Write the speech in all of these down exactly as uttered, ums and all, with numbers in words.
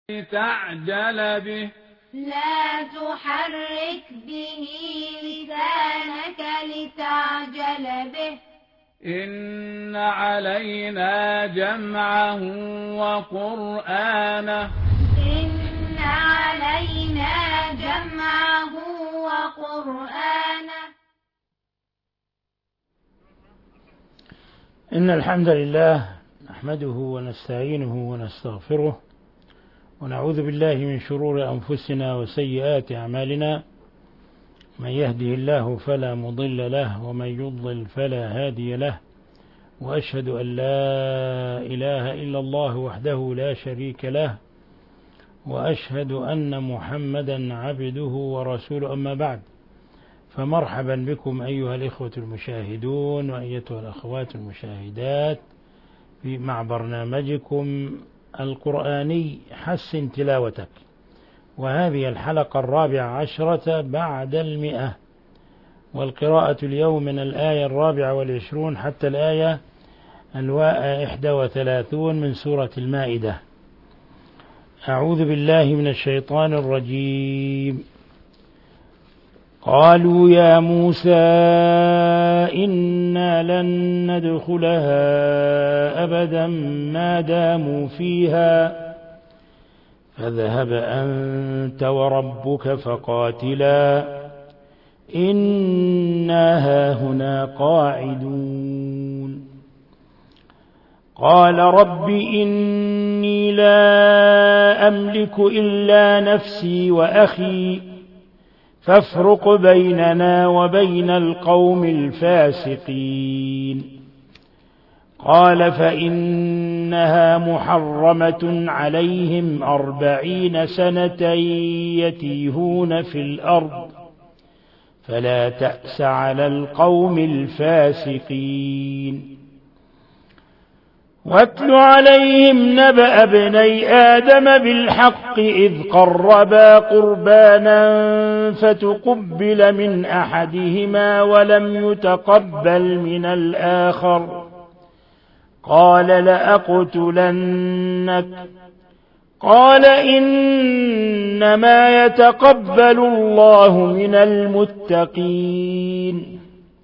لتعجل به لا تحرك به لسانك لتعجل به إن علينا جمعه وقرآنه إن علينا جمعه وقرآنه إن الحمد لله نحمده ونستعينه ونستغفره ونعوذ بالله من شرور أنفسنا وسيئات أعمالنا. من يهده الله فلا مضل له ومن يضلل فلا هادي له، وأشهد أن لا إله إلا الله وحده لا شريك له، وأشهد أن محمدا عبده ورسوله. أما بعد، فمرحبا بكم أيها الإخوة المشاهدون وأيتها الأخوات المشاهدات مع برنامجكم القرآني حسن تلاوتك، وهذه الحلقة الرابعة عشرة بعد المئة، والقراءة اليوم من الآية الرابعة والعشرون حتى الآية الإحدى وثلاثون من سورة المائدة. أعوذ بالله من الشيطان الرجيم. قالوا يا موسى إنا لن ندخلها أبدا ما داموا فيها فاذهب أنت وربك فقاتلا إنا هاهنا قاعدون. قال رب إني لا أملك إلا نفسي وأخي فافرق بيننا وبين القوم الفاسقين. قال فإنها محرمة عليهم أربعين سنة يتيهون في الأرض فلا تأس على القوم الفاسقين. واتل عليهم نبأ ابني آدم بالحق إذ قربا قربانا فتقبل من أحدهما ولم يتقبل من الآخر قال لأقتلنك قال إنما يتقبل الله من المتقين.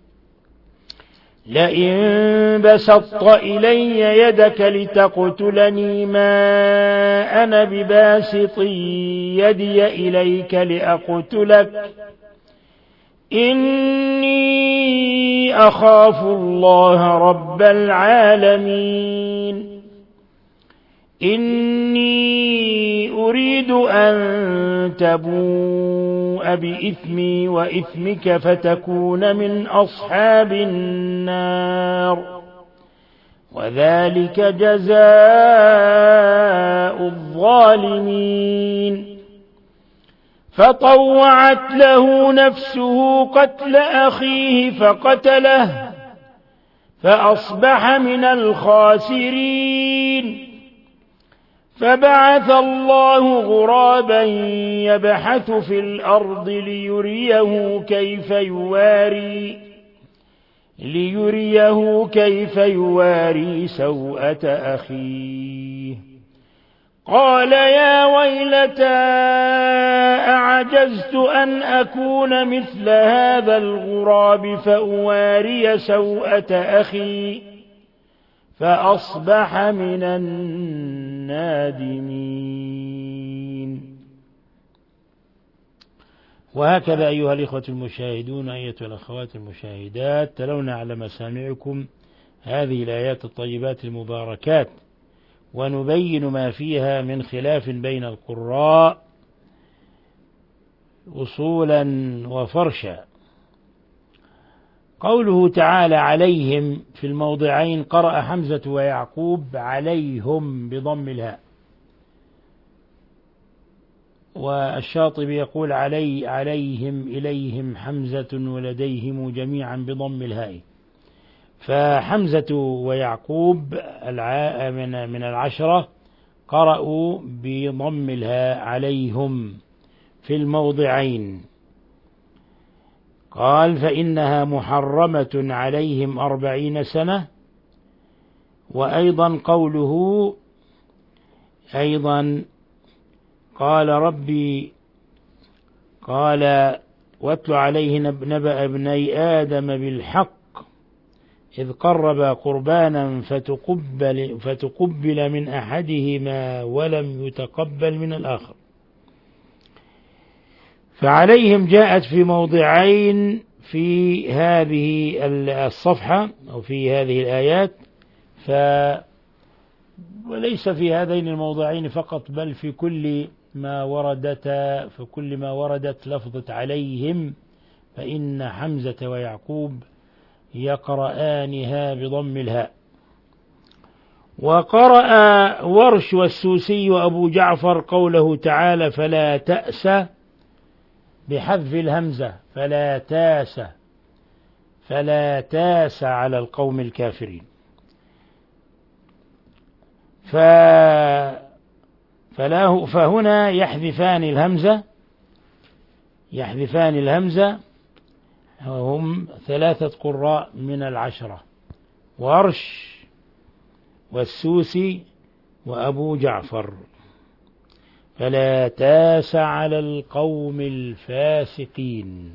لئن بسطت إلي يدك لتقتلني ما أنا بباسط يدي إليك لأقتلك إني أخاف الله رب العالمين. إني أريد أن تبوء بإثمي وإثمك فتكون من أصحاب النار وذلك جزاء الظالمين. فطوعت له نفسه قتل أخيه فقتله فأصبح من الخاسرين. فبعث الله غرابا يبحث في الأرض ليريه كيف يواري ليريه كيف يواري سوءة أخيه. قال يا ويلتى أعجزت أن أكون مثل هذا الغراب فأواري سوءة أخي فأصبح من النادمين. وهكذا أيها الإخوة المشاهدون أيتها الأخوات المشاهدات تلونا على مسامعكم هذه الآيات الطيبات المباركات، ونبين ما فيها من خلاف بين القراء أصولا وفرشا. قوله تعالى عليهم في الموضعين قرأ حمزة ويعقوب عليهم بضم الهاء، والشاطبي يقول علي عليهم إليهم حمزة ولديهم جميعا بضم الهاء. فحمزة ويعقوب من العشرة قرأوا بضم الهاء عليهم في الموضعين. قال فإنها محرمة عليهم أربعين سنة. وأيضا قوله أيضا قال ربي قال واتل عليه نبأ ابني آدم بالحق إذ قربا قربانا فتقبل, فتقبل من أحدهما ولم يتقبل من الآخر. فعليهم جاءت في موضعين في هذه الصفحة أو في هذه الآيات، ف وليس في هذين الموضعين فقط بل في كل ما وردتا في كل ما وردت لفظة عليهم، فإن حمزة ويعقوب يقرآنها بضم الهاء. وقرأ ورش والسوسي وأبو جعفر قوله تعالى فلا تأس بحذف الهمزة فلا تاس فلا تاس على القوم الكافرين. ف فلا فهنا يحذفان الهمزة يحذفان الهمزة هم ثلاثة قراء من العشرة: ورش والسوسي وأبو جعفر. فلا تاس على القوم الفاسقين.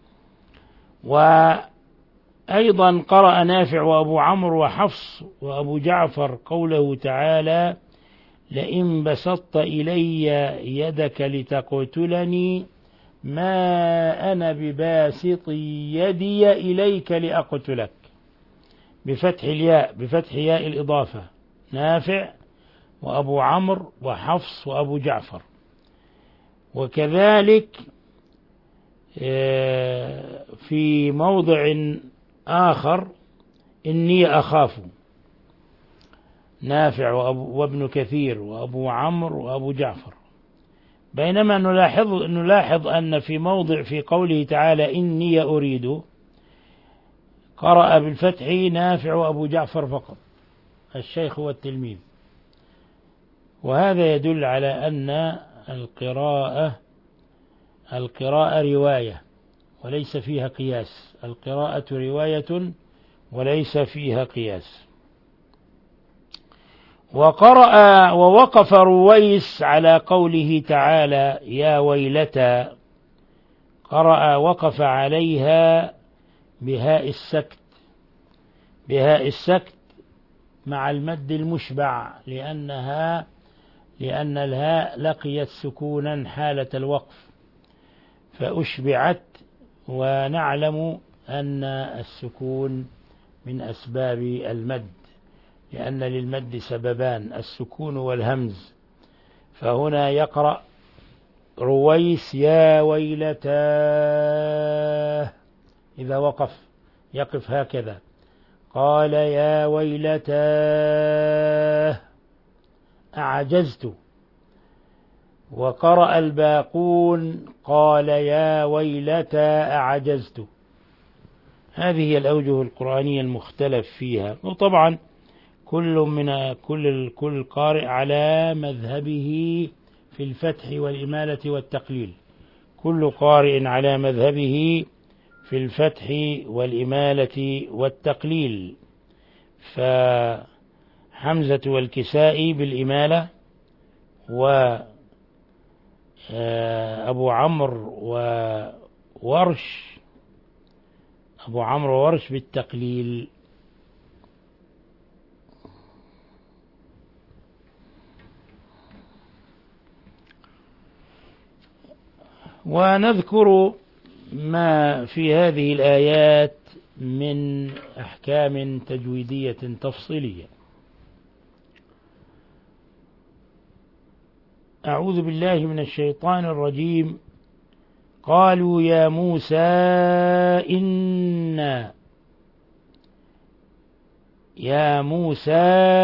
وأيضا قرأ نافع وأبو عمرو وحفص وأبو جعفر قوله تعالى لئن بسطت إلي يدك لتقتلني ما أنا بباسط يدي إليك لأقتلك، بفتح الياء بفتح ياء الإضافة، نافع وأبو عمرو وحفص وأبو جعفر. وكذلك في موضع آخر إني أخاف، نافع وابن كثير وأبو عمرو وأبو جعفر. بينما نلاحظ نلاحظ أن في موضع في قوله تعالى إني أريد قرأ بالفتح نافع وأبو جعفر فقط، الشيخ والتلميذ. وهذا يدل على أن القراءة القراءة رواية وليس فيها قياس، القراءة رواية وليس فيها قياس. وقرأ ووقف رويس على قوله تعالى يا ويلتى، قرأ وقف عليها بهاء السكت بهاء السكت مع المد المشبع، لأنها لأن الهاء لقيت سكونا حالة الوقف فأشبعت، ونعلم أن السكون من أسباب المد، لأن للمد سببان السكون والهمز. فهنا يقرأ رويس يا ويلتاه، إذا وقف يقف هكذا، قال يا ويلتاه أعجزت. وقرأ الباقون قال يا ويلتى أعجزت. هذه هي الأوجه القرآنية المختلف فيها. وطبعا كل من كل كل قارئ على مذهبه في الفتح والإمالة والتقليل، كل قارئ على مذهبه في الفتح والإمالة والتقليل. فحمزة والكسائي بالإمالة، وأبو عمرو وورش أبو عمرو وورش بالتقليل. ونذكر ما في هذه الآيات من أحكام تجويدية تفصيلية. أعوذ بالله من الشيطان الرجيم. قالوا يا موسى إنا يا موسى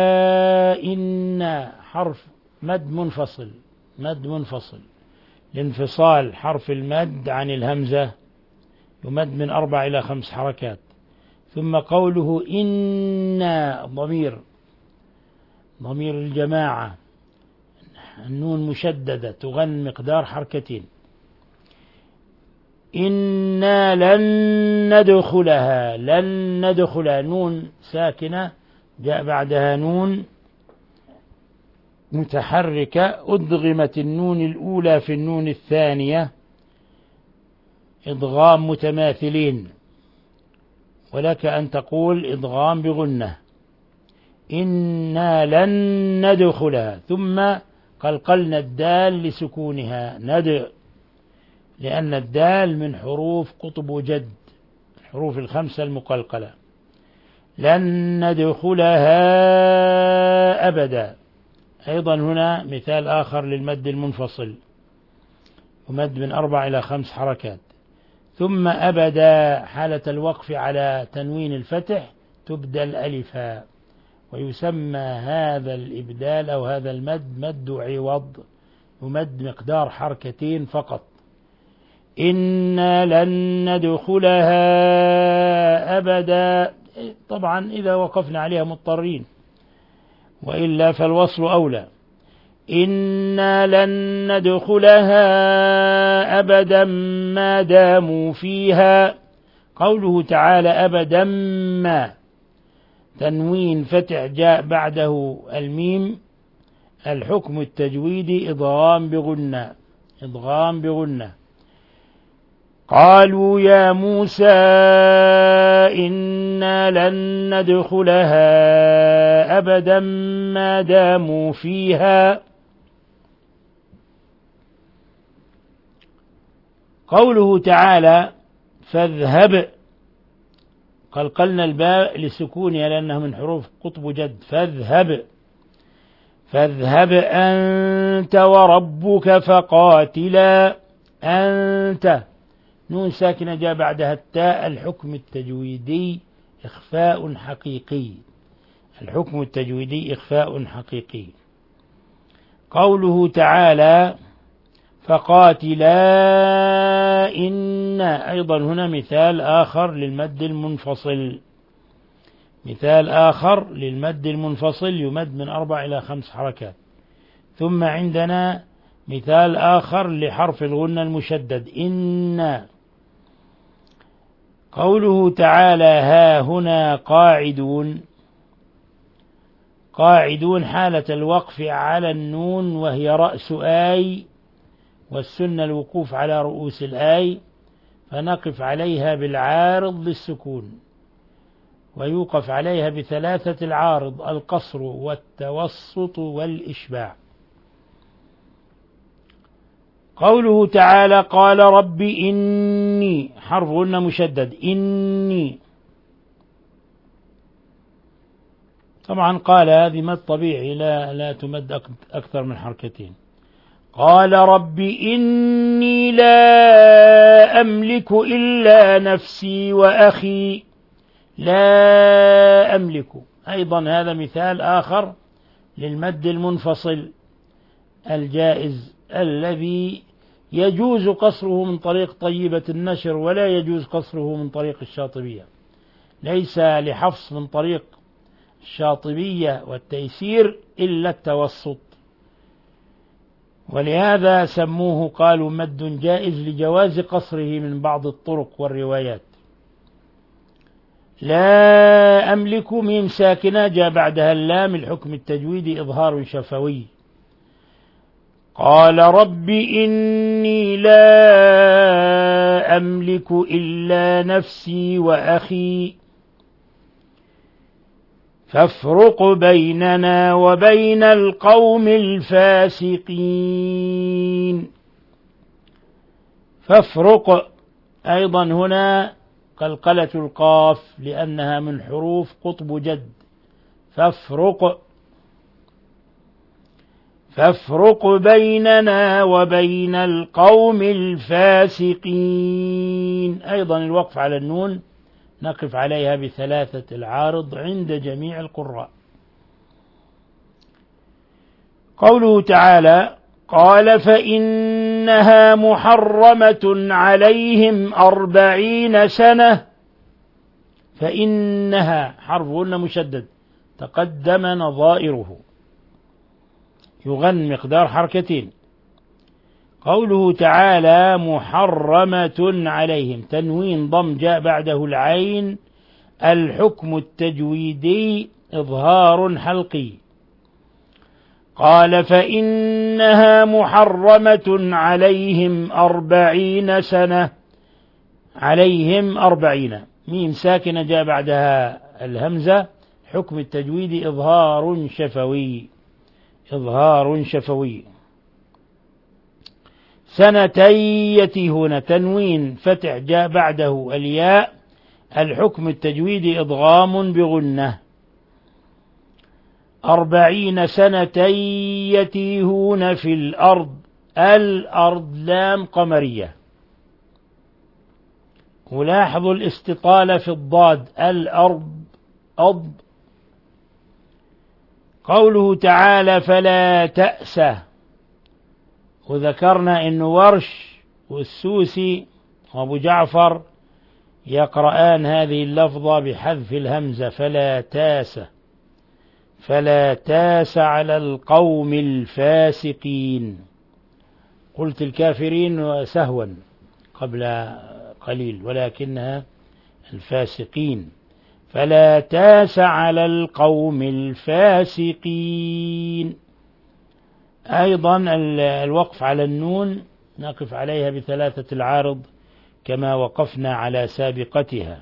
إنا حرف مد منفصل مد منفصل لانفصال حرف المد عن الهمزة، يمد من أربع إلى خمس حركات. ثم قوله إنا ضمير ضمير الجماعة، النون مشددة تغن مقدار حركتين. إنا لن ندخلها لن ندخلها نون ساكنة جاء بعدها نون متحركة أدغمت النون الأولى في النون الثانية إدغام متماثلين، ولك أن تقول إدغام بغنة، إنا لن ندخلها، ثم قلقلنا الدال لسكونها ند، لأن الدال من حروف قطب جد، الحروف الخمسة المقلقلة. لن ندخلها أبدا، أيضا هنا مثال آخر للمد المنفصل، يمد من أربع إلى خمس حركات. ثم أبدا حالة الوقف على تنوين الفتح تبدل ألفا، ويسمى هذا الإبدال أو هذا المد مد عوض، يمد مقدار حركتين فقط. إنا لن ندخلها أبدا، طبعا إذا وقفنا عليها مضطرين، وإلا فالوصل أولى. إنا لن ندخلها أبدا ما داموا فيها. قوله تعالى أبدا ما، تنوين فتح جاء بعده الميم، الحكم التجويدي إضغام بغنة، إضغام بغنة. قالوا يا موسى إنا لن ندخلها أبدا ما داموا فيها. قوله تعالى فاذهب، قلقلنا الباء لسكونها لأنها من حروف قطب جد، فاذهب، فاذهب أنت وربك فقاتلا. أنت نون ساكنة جاء بعدها التاء، الحكم التجويدي إخفاء حقيقي، الحكم التجويدي إخفاء حقيقي. قوله تعالى فقاتلا إن، أيضا هنا مثال آخر للمد المنفصل، مثال آخر للمد المنفصل يمد من أربع إلى خمس حركات. ثم عندنا مثال آخر لحرف الغنة المشدد إن. قوله تعالى ها هنا قاعدون، قاعدون حالة الوقف على النون وهي رأس آي، والسنة الوقوف على رؤوس الآي، فنقف عليها بالعارض للسكون، ويوقف عليها بثلاثة العارض، القصر والتوسط والإشباع. قوله تعالى قال رب إني، حرف غنة مشدد إني، طبعا قال هذه مد طبيعي لا, لا تمد أكثر من حركتين. قال رب إني لا أملك إلا نفسي وأخي، لا أملك، أيضا هذا مثال آخر للمد المنفصل الجائز الذي يجوز قصره من طريق طيبة النشر ولا يجوز قصره من طريق الشاطبية، ليس لحفص من طريق الشاطبية والتيسير إلا التوسط، ولهذا سموه قالوا مد جائز لجواز قصره من بعض الطرق والروايات. لا أملك ميم ساكنة جاء بعدها اللام، الحكم التجويدي إظهار شفوي. قال رب إني لا أملك إلا نفسي وأخي فافرق بيننا وبين القوم الفاسقين. فافرق أيضا هنا قلقلة القاف لأنها من حروف قطب جد، فافرق، فافرق بيننا وبين القوم الفاسقين. أيضا الوقف على النون نقف عليها بثلاثة العارض عند جميع القراء. قوله تعالى قال فإنها محرمة عليهم أربعين سنة، فإنها حرف غنة مشدد تقدم نظائره، يغن مقدار حركتين. قوله تعالى محرمة عليهم، تنوين ضم جاء بعده العين، الحكم التجويدي إظهار حلقي. قال فإنها محرمة عليهم أربعين سنة. عليهم أربعين، ميم ساكنة جاء بعدها الهمزة. حكم التجويد إظهار شفوي، إظهار شفوي. سنتين هنا تنوين فتح جاء بعده الياء. الحكم التجويد إضغام بغنة. أربعين سنة يتيهون في الأرض. الأرض لام قمرية. ولاحظوا الاستطالة في الضاد. الأرض أض. قوله تعالى فلا تأسى. وذكرنا أن ورش والسوسي وأبو جعفر يقرآن هذه اللفظة بحذف الهمزة فلا تاس. فلا تاس على القوم الفاسقين. قلت الكافرين سهوا قبل قليل ولكنها الفاسقين. فلا تاس على القوم الفاسقين. أيضا الوقف على النون نقف عليها بثلاثة العارض كما وقفنا على سابقتها.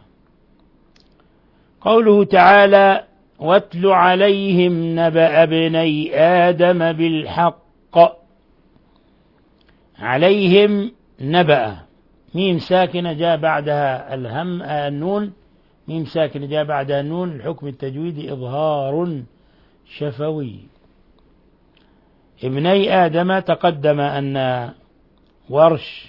قوله تعالى واتل عليهم نبأ ابني آدم بالحق. عليهم نبأ، ميم ساكنة جاء بعدها الهم النون. ميم ساكنة جاء بعدها النون. الحكم التجويدي إظهار شفوي. ابني آدم تقدم أن ورش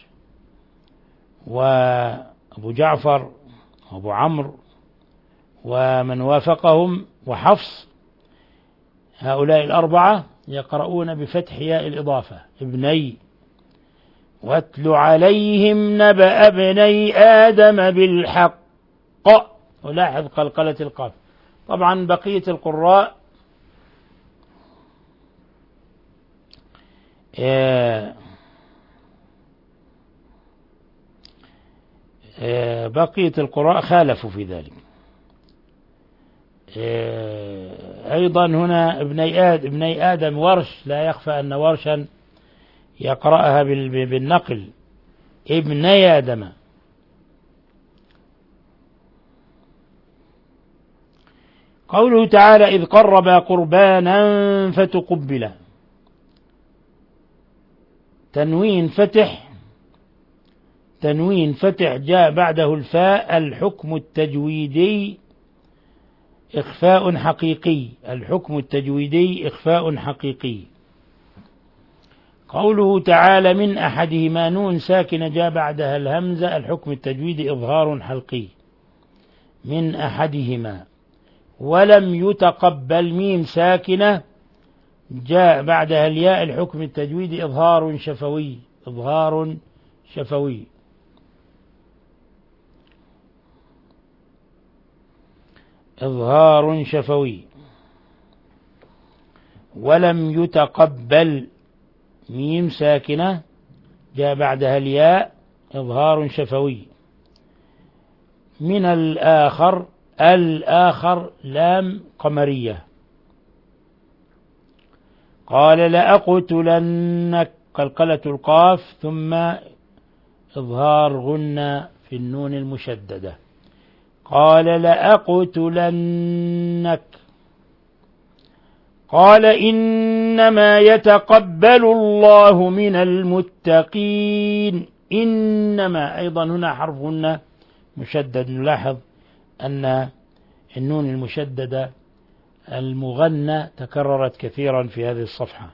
وأبو جعفر وأبو عمرو ومن وافقهم وحفص هؤلاء الأربعة يقرؤون بفتح ياء الإضافة ابني. واتل عليهم نبأ ابني آدم بالحق. ولاحظ قلقلة القاف. طبعا بقية القراء بقية القراء خالفوا في ذلك. أيضا هنا ابني آدم, ابني آدم ورش، لا يخفى أن ورشا يقرأها بالنقل ابني آدم. قوله تعالى إذ قربا قربانا فتقبلا. تنوين فتح تنوين فتح جاء بعده الفاء. الحكم التجويدي إخفاء حقيقي. الحكم التجويدي إخفاء حقيقي. قوله تعالى من أحدهما نون ساكنة جاء بعدها الهمزة. الحكم التجويدي إظهار حلقي. من أحدهما. ولم يتقبل ميم ساكنة جاء بعدها الياء. الحكم التجويدي إظهار شفوي. إظهار شفوي. إظهار شفوي. ولم يتقبل ميم ساكنة جاء بعدها الياء. إظهار شفوي. من الآخر. الآخر لام قمرية. قال لأقتلنك قلقلة القاف ثم إظهار غنة في النون المشددة. قال لأقتلنك. قال إنما يتقبل الله من المتقين. إنما أيضا هنا حرف غنة مشدد. نلاحظ أن النون المشددة المغنى تكررت كثيرا في هذه الصفحة.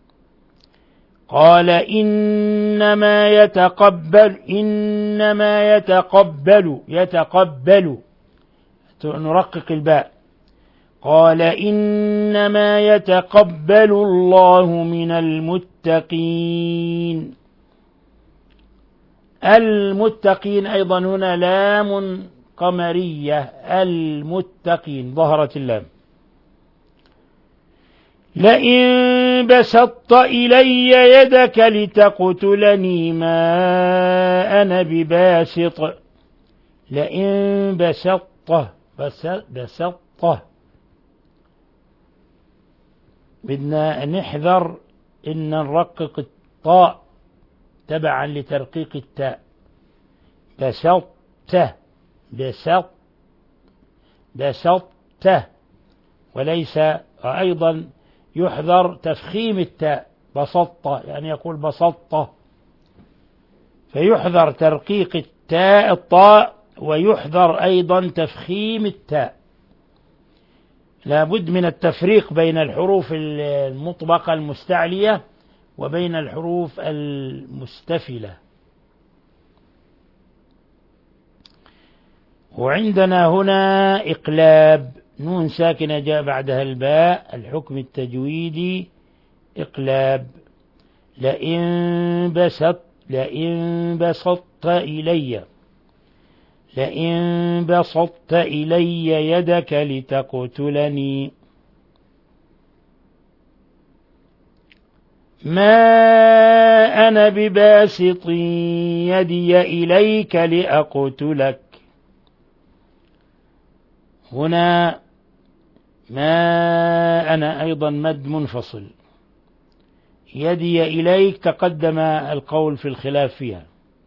قال إنما يتقبل. إنما يتقبل. يتقبل نرقق الباء. قال إنما يتقبل الله من المتقين. المتقين أيضا هنا لام قمرية. المتقين ظهرت اللام. لئن بسطت إلي يدك لتقتلني ما أنا بباسط. لئن بسطت بسطت بدنا نحذر إن نرقق الطاء تبعا لترقيق التاء. بسطت بسط بسطت، وليس أيضا يحذر تفخيم التاء بسطة، يعني يقول بسطة، فيحذر ترقيق التاء الطاء، ويحذر أيضا تفخيم التاء. لا بد من التفريق بين الحروف المطبقة المستعلية وبين الحروف المستفلة. وعندنا هنا إقلاب، نون ساكنة جاء بعدها الباء، الحكم التجويدي إقلاب. لئن بسط لئن بسطت إلي لئن بسطت إلي يدك لتقتلني ما أنا بباسط يدي إليك لأقتلك. هنا ما أنا أيضا مد منفصل. يدي إليك تقدم القول في الخلاف فيها.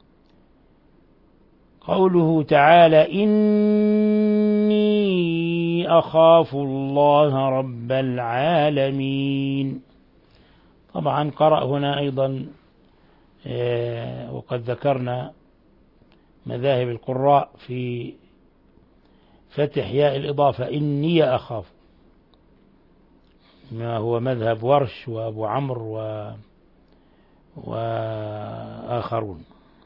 قوله تعالى إني أخاف الله رب العالمين، طبعا قرأ هنا أيضا وقد ذكرنا مذاهب القراء في فتح ياء الإضافة إني أخاف، ما هو مذهب ورش وأبو عمرو و... وآخرون.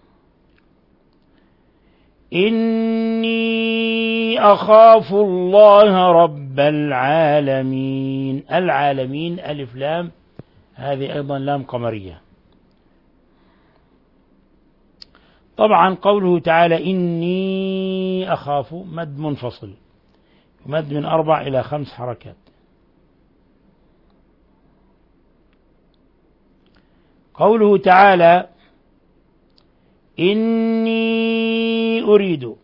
إني أخاف الله رب العالمين. العالمين ألف لام، هذه أيضا لام قمرية. طبعا قوله تعالى إني أخاف مد منفصل، مد من أربع إلى خمس حركات. قوله تعالى إني أريد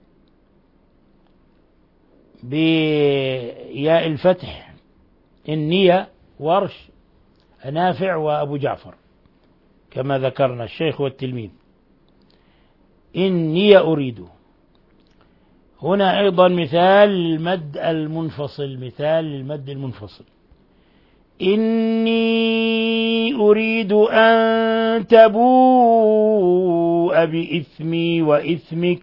بياء الفتح، إني ورش نافع وأبو جعفر كما ذكرنا الشيخ والتلميذ. إني أريد هنا أيضا مثال المد المنفصل، مثال المد المنفصل. إني أريد أن تبوء بإثمي وإثمك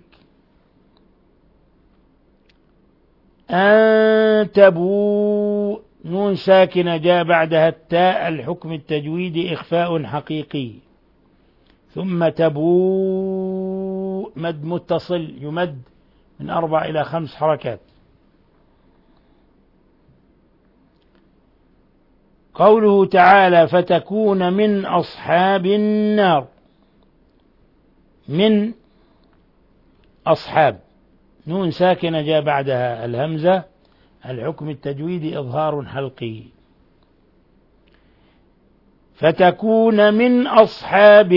أن تبوء، نون ساكنة جاء بعدها التاء، الحكم التجويدي إخفاء حقيقي. ثم تبوء مد متصل يمد من أربع إلى خمس حركات. قوله تعالى فتكون من أصحاب النار، من أصحاب، نون ساكنة جاء بعدها الهمزة، الحكم التجويدي إظهار حلقي. فتكون من أصحاب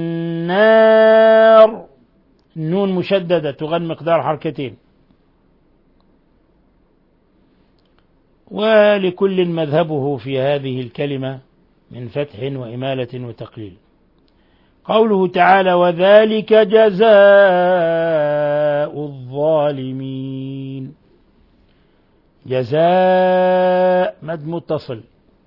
النار، النون مشددة تغن مقدار حركتين. ولكل مذهبه في هذه الكلمة من فتح وإمالة وتقليل. قوله تعالى وذلك جزاء الظالمين، جزاء مد متصل.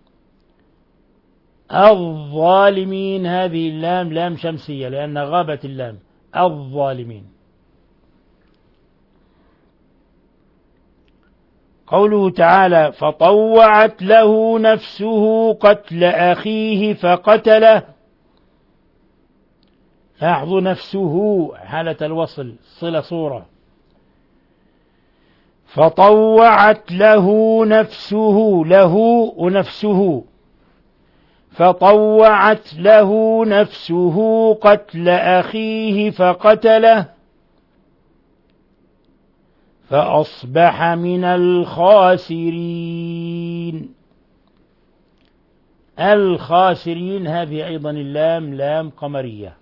الظالمين هذه اللام لام شمسية لأن غابت اللام، الظالمين. قوله تعالى فطوعت له نفسه قتل أخيه فقتله، لاحظوا نفسه حالة الوصل صلة صورة. فطوعت له نفسه، له ونفسه، فطوعت له نفسه قتل أخيه فقتله فأصبح من الخاسرين. الخاسرين هذه أيضا اللام لام قمرية،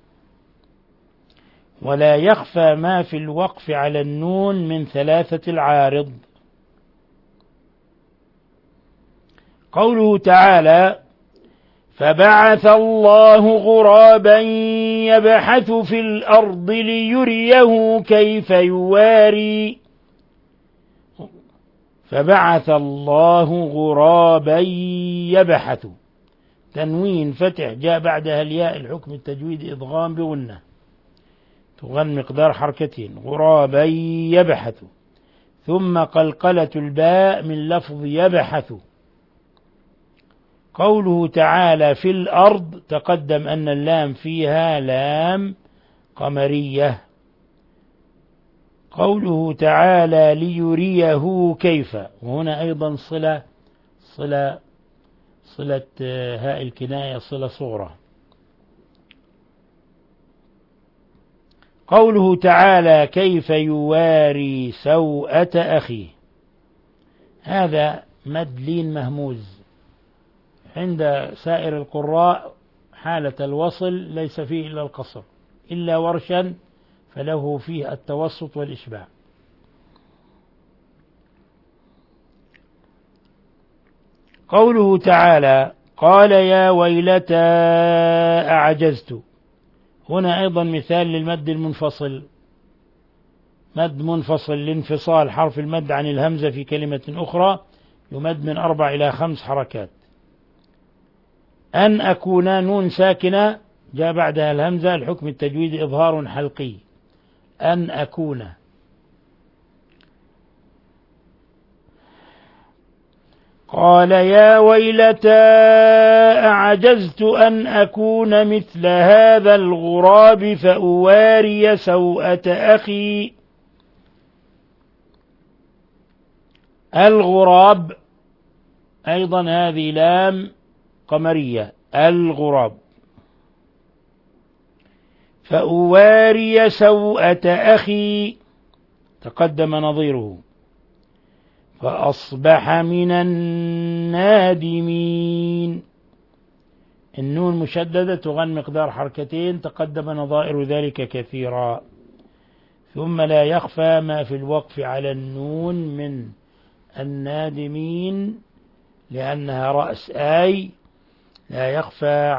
ولا يخفى ما في الوقف على النون من ثلاثة العارض. قوله تعالى فبعث الله غرابا يبحث في الأرض ليريه كيف يواري فبعث الله غرابا يبحث تنوين فتح جاء بعدها الياء الحكم التجويد إضغام بغنة تغن مقدار حركتين غرابا يبحث ثم قلقلة الباء من لفظ يبحث. قوله تعالى في الأرض تقدم أن اللام فيها لام قمرية. قوله تعالى ليريه كيف وهنا أيضا صلة صلة صلة هاء الكناية صلة صغرى. قوله تعالى كيف يواري سوءة أخيه هذا مد لين مهموز عند سائر القراء حالة الوصل ليس فيه إلا القصر إلا ورشا فله فيه التوسط والإشباع. قوله تعالى قال يا ويلتى أعجزت هنا أيضا مثال للمد المنفصل مد منفصل لانفصال حرف المد عن الهمزة في كلمة أخرى يمد من أربع إلى خمس حركات. أن أكون نون ساكنة جاء بعدها الهمزة الحكم التجويد إظهار حلقي أن أكون. قال يا ويلتى أعجزت أن أكون مثل هذا الغراب فأواري سوءة أخي. الغراب أيضا هذه لام قمرية الغراب فأواري سوءة أخي تقدم نظيره فأصبح من النادمين. النون مشددة تغن مقدار حركتين تقدم نظائر ذلك كثيرا. ثم لا يخفى ما في الوقف على النون من النادمين لأنها رأس آي لا يخفى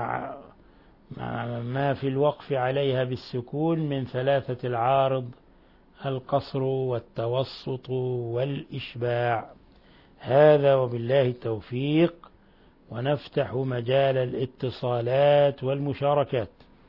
ما في الوقف عليها بالسكون من ثلاثة العارض القصر والتوسط والإشباع. هذا وبالله التوفيق ونفتح مجال الاتصالات والمشاركات.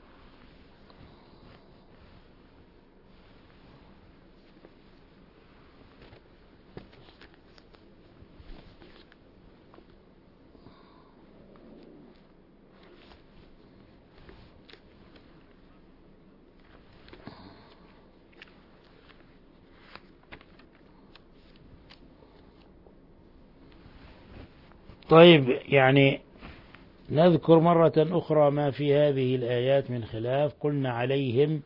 طيب يعني نذكر مرة أخرى ما في هذه الآيات من خلاف. قلنا عليهم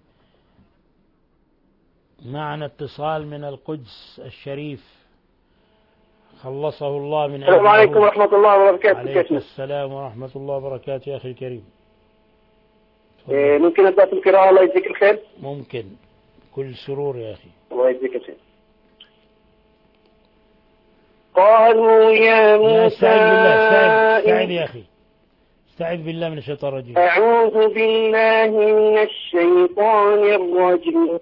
معنا اتصال من القدس الشريف خلصه الله من السلام عليكم ورحمة الله وبركاته. عليكم السلام ورحمة الله وبركاته يا أخي الكريم. إيه ممكن أبدأ في القراءة الله يجزيك الخير؟ ممكن كل سرور يا أخي. الله يجزيك الخير. قالوا يا موسى استعذ بالله استعذ, استعذ يا أخي استعذ بالله من الشيطان الرجيم. أعوذ بالله من الشيطان الرجيم.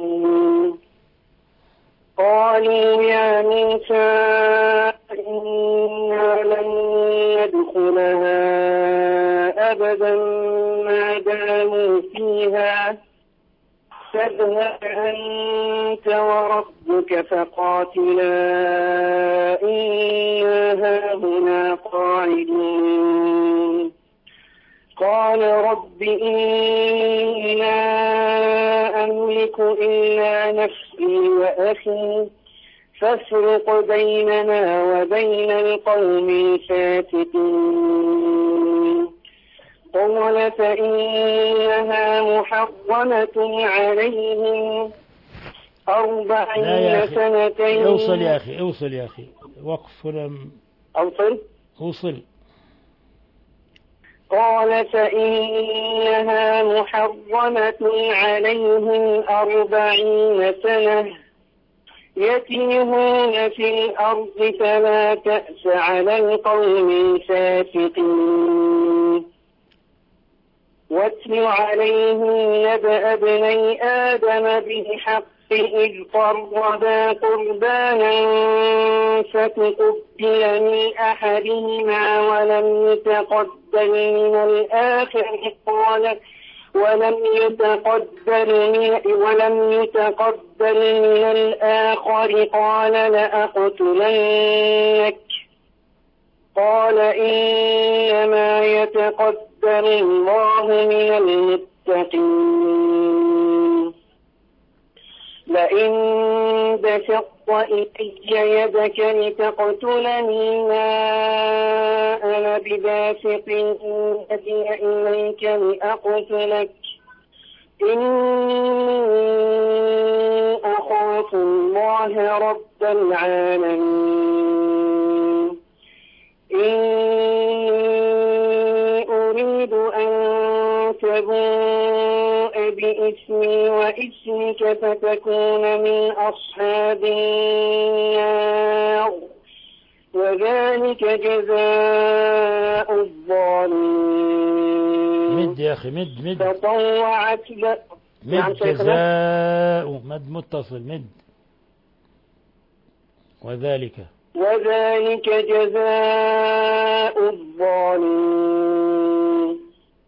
قالوا يا موسى إنا لن ندخلها أبدا ما داموا فيها فاذهب أنت وربك فقاتلا إنا هاهنا قاعدون. قال رب إني لا أملك إلا نفسي وأخي فافرق بيننا وبين القوم الفاسقين. قال فإنها محرمة عليهم أربعين سنة. اوصل يا أخي اوصل يا أخي وقف هنا. أوصل اوصل. قال فإنها محرمة عليهم أربعين سنة يتيهون في الأرض فلا تأس على القوم الفاسقين واتل عليهم نبأ ابني آدم بالحق إذ قربا قربانا فتقبل من أحدهما ولم يتقبل من الآخر قال ولم يتقبل من ولم يتقبل من الآخر قال لأقتلنك قال إنما يتقبل الله من المتقين لئن بسطت إلي يدك لتقتلني ما أنا بباسط يدي إليك لأقتلك إني أخاف الله رب العالمين إني أريد أن تبوء بإسمي وإسمك فتكون من أصحاب النار وذلك جزاء الظالمين. مد يا أخي مد مد تطوعت ل... مد جزاء مد متصل مد وذلك وذلك جزاء الظالمين.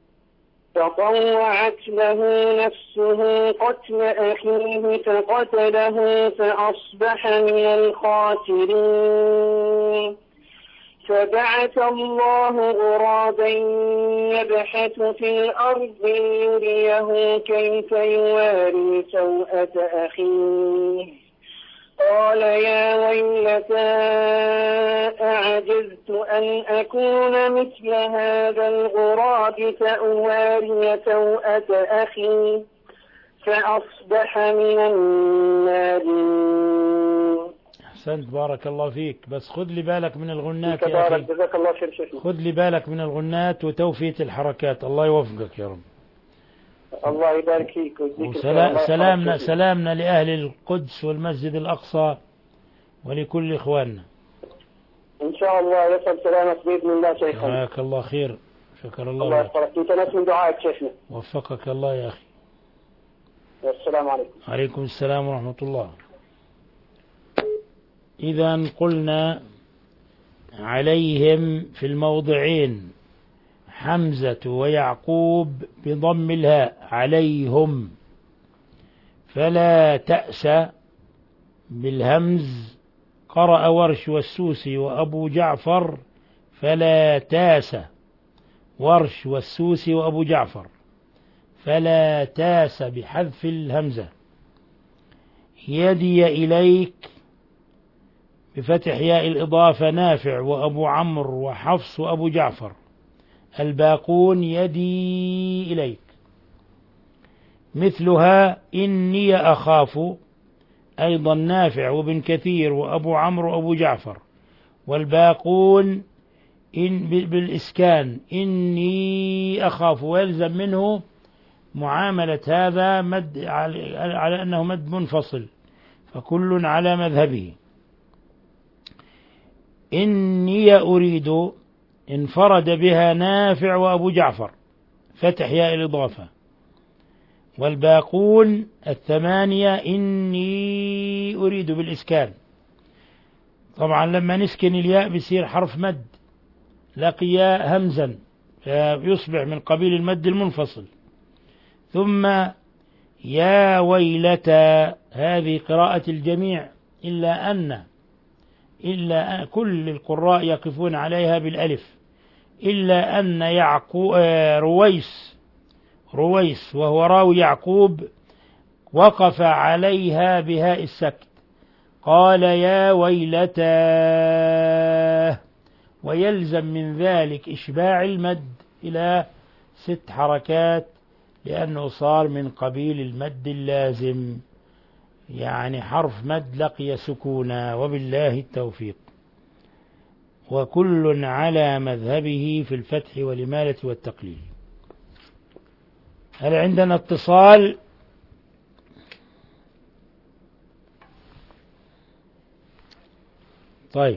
تطوعت له نفسه قتل أخيه فقتله فأصبح من الخاسرين فبعث الله غرابا يبحث في الأرض ليريه كيف يواري سوءة أخيه قال يا ويلتى أعجزت أن أكون مثل هذا الغراب فأواري سوءة أخي فأصبح من النادمين. أحسنت بارك الله فيك، بس خذ لي بالك من الغنات يا أخي، جزاك الله خير شيخنا. خذ لي بالك من الغنات وتوفية الحركات. الله يوفقك يا رب. الله يبارك فيك وسلام سلامنا سلامنا لأهل القدس والمسجد الأقصى ولكل إخواننا إن شاء الله. يسأل سلامك بإذن الله شيخنا. جزاك الله خير. شكر الله. الله يبارك فيك. ناس من دعائك شيخنا. وفقك الله يا أخي. والسلام عليكم. عليكم السلام ورحمة الله. إذا قلنا عليهم في الموضعين حمزة ويعقوب بضم الهاء عليهم، فلا تأس بالهمز قرأ ورش والسوسي وأبو جعفر فلا تاس، ورش والسوسي وأبو جعفر فلا تاس بحذف الهمزة. يدي إليك بفتح ياء الإضافة نافع وأبو عمرو وحفص وأبو جعفر، الباقون يدي إليك. مثلها إني أخاف أيضا نافع وابن كثير وأبو عمرو وأبو جعفر، والباقون إن بالإسكان إني أخاف، ويلزم منه معاملة هذا مد على أنه مد منفصل، فكل على مذهبه. إني أريد انفرد بها نافع وأبو جعفر فتح ياء الإضافة، والباقون الثمانية إني أريد بالإسكان. طبعا لما نسكن الياء بيصير حرف مد لقي همزا فيصبح من قبيل المد المنفصل. ثم يا ويلتى، هذه قراءة الجميع إلا أن إلا أن كل القراء يقفون عليها بالألف، إلا أن يعقوب رويس رويس وهو راوي يعقوب وقف عليها بهاء السكت، قال يا ويلتاه، ويلزم من ذلك إشباع المد إلى ست حركات لأنه صار من قبيل المد اللازم، يعني حرف مد لقي سكونا، وبالله التوفيق. وكل على مذهبه في الفتح والإمالة والتقليل. هل عندنا اتصال؟ طيب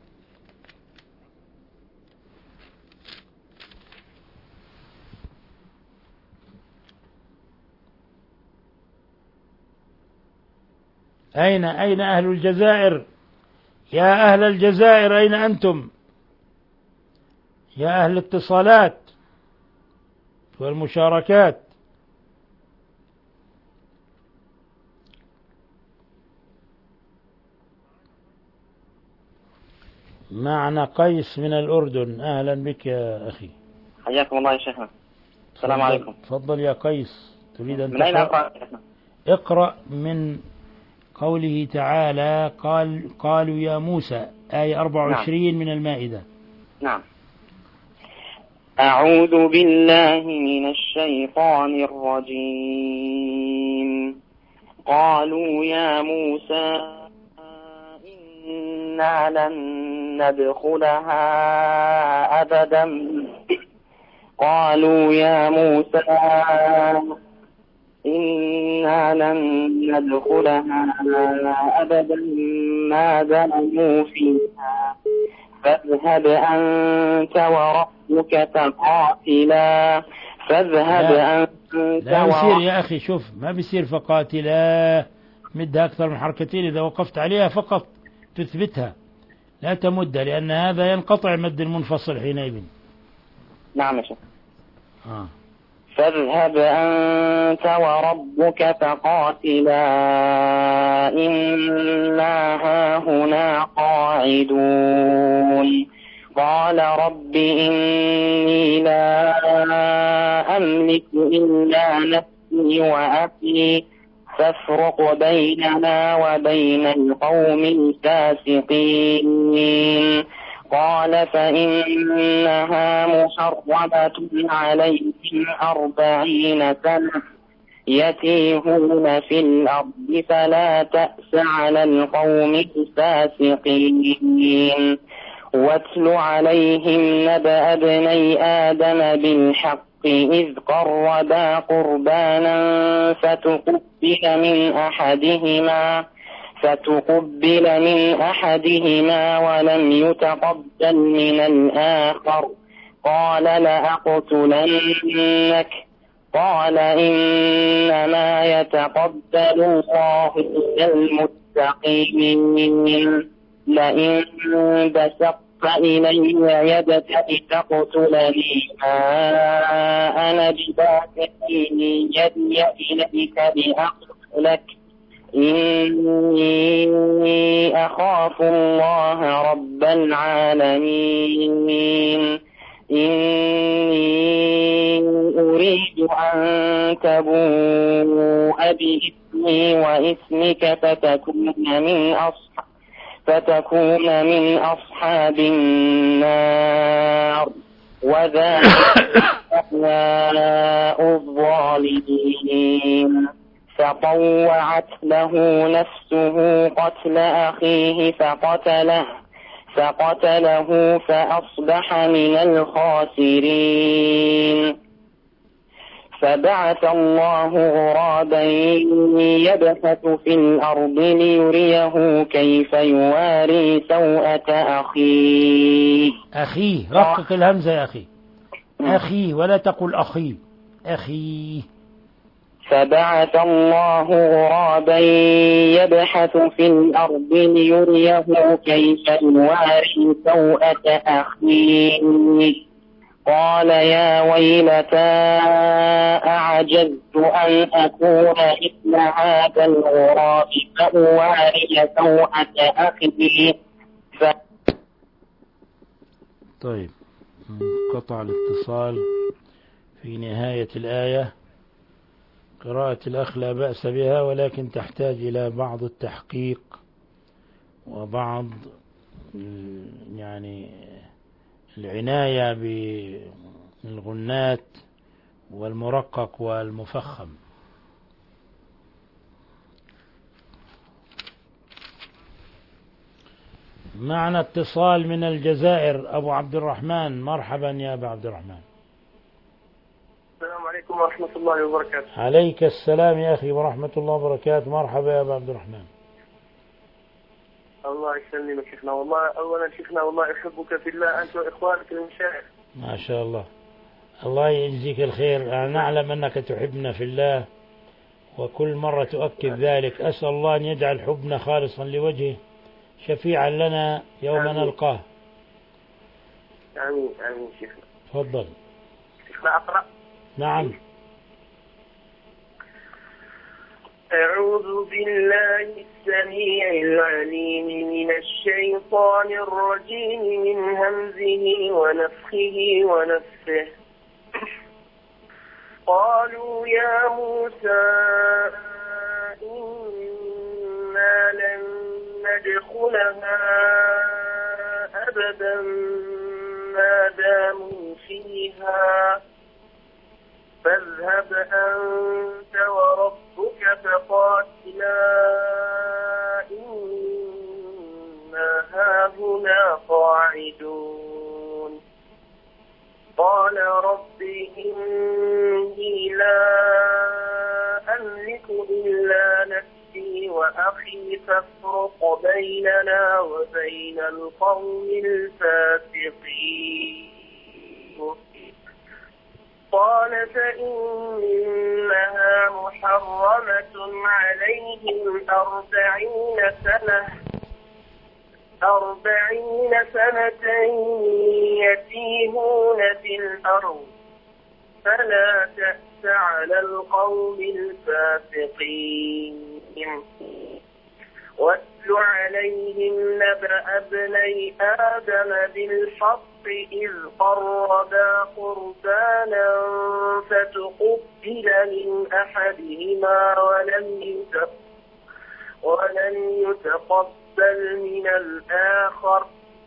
أين أين أهل الجزائر؟ يا أهل الجزائر أين أنتم؟ يا أهل الاتصالات والمشاركات. معنا قيس من الأردن، أهلا بك يا أخي. حياكم الله يا شيخنا. السلام عليكم. تفضل يا قيس، تريد أن من أين تقرأ؟ أقرأ؟ اقرأ من قوله تعالى قال قالوا يا موسى، آية أربعة وعشرين. نعم. من المائدة. نعم. أعوذ بالله من الشيطان الرجيم. قالوا يا موسى إنا لن ندخلها أبدا قالوا يا موسى إنا لن ندخلها أبدا ما داموا فيها فاذهب أنت وربك فقاتلا فاذهب لا. أنت لا بيصير يا أخي، شوف ما بيصير فقاتلا، مدها أكثر من حركتين، إذا وقفت عليها فقط تثبتها لا تمدها، لأن هذا ينقطع مد المنفصل حينئذ. نعم يا شيخ. آه. فاذهب أنت وربك فقاتلا إنا هاهنا قاعدون قال رب إني لا أملك إلا نفسي وأخي فافرق بيننا وبين القوم الفاسقين قال فإنها محرمة عليهم أربعين سنة يتيهون في الأرض فلا تأس على القوم الفاسقين واتل عليهم نبأ ابني آدم بالحق إذ قربا قربانا فتقبل من أحدهما فتقبل من أحدهما ولم يتقبل من الآخر قال لأقتلنك قال إنما يتقبل الله من المتقين لئن بسطت إلي يدك لتقتلني ما أنا بباسط يدي إليك لأقتلك إني أخاف الله رب العالمين إني أريد أن تبوء بإثمي وإثمك فتكون من أصحاب فتكون من أصحاب النار وذلك جزاء الظالمين فطوعت له نفسه قتل أخيه فقتله فقتله فأصبح من الخاسرين فبعث الله غرابا يبحث في الأرض ليريه كيف يواري سوءة أخيه أخيه رقق الهمزة يا أخي أخيه ولا تقل أخي أخيه فبعث الله غرابا يبحث في الأرض ليريه كيف يواري سوءة أخيه قال يا ويلتى أعجزت أن أكون مثل هذا الغراب فأواري سوءة أخي ف... طيب قطع الاتصال في نهاية الآية. قراءة الأخ لا بأس بها، ولكن تحتاج إلى بعض التحقيق وبعض يعني العناية بالغنات والمرقق والمفخم. معنا اتصال من الجزائر، أبو عبد الرحمن. مرحبا يا أبو عبد الرحمن. السلام عليكم ورحمة الله وبركاته. عليك السلام يا أخي ورحمة الله وبركاته. مرحبا يا أبو عبد الرحمن. الله يسلمك شيخنا، والله أولا شيخنا والله أحبك في الله أنت وإخوانك المشايخ. ما شاء الله، الله يجزيك الخير. أنا نعلم أنك تحبنا في الله، وكل مرة تؤكد ذلك. أسأل الله أن يجعل حبنا خالصا لوجهه شفيعا لنا يوم آمين. نلقاه. آمين آمين شيخنا. تفضل. شيخنا أقرأ. نعم. أعوذ بالله السميع العليم من الشيطان الرجيم من همزه ونفخه ونفسه. قالوا يا موسى إنا لن ندخلها أبدا ما داموا فيها فاذهب أنت وربك فقاتلا إنا هاهنا قاعدون. قال رب إني لا أملك إلا نفسي وأخي فافرق بيننا وبين القوم الفاسقين. قال فإنها محرمة عليهم أربعين سنة أربعين سنة يتيهون في الأرض فلا تأس على القوم الفاسقين. واتل عليهم نبأ ابني آدم بالحق إذ قربا قربانا فتقبل من أحدهما ولم ولم يتقبل من الآخر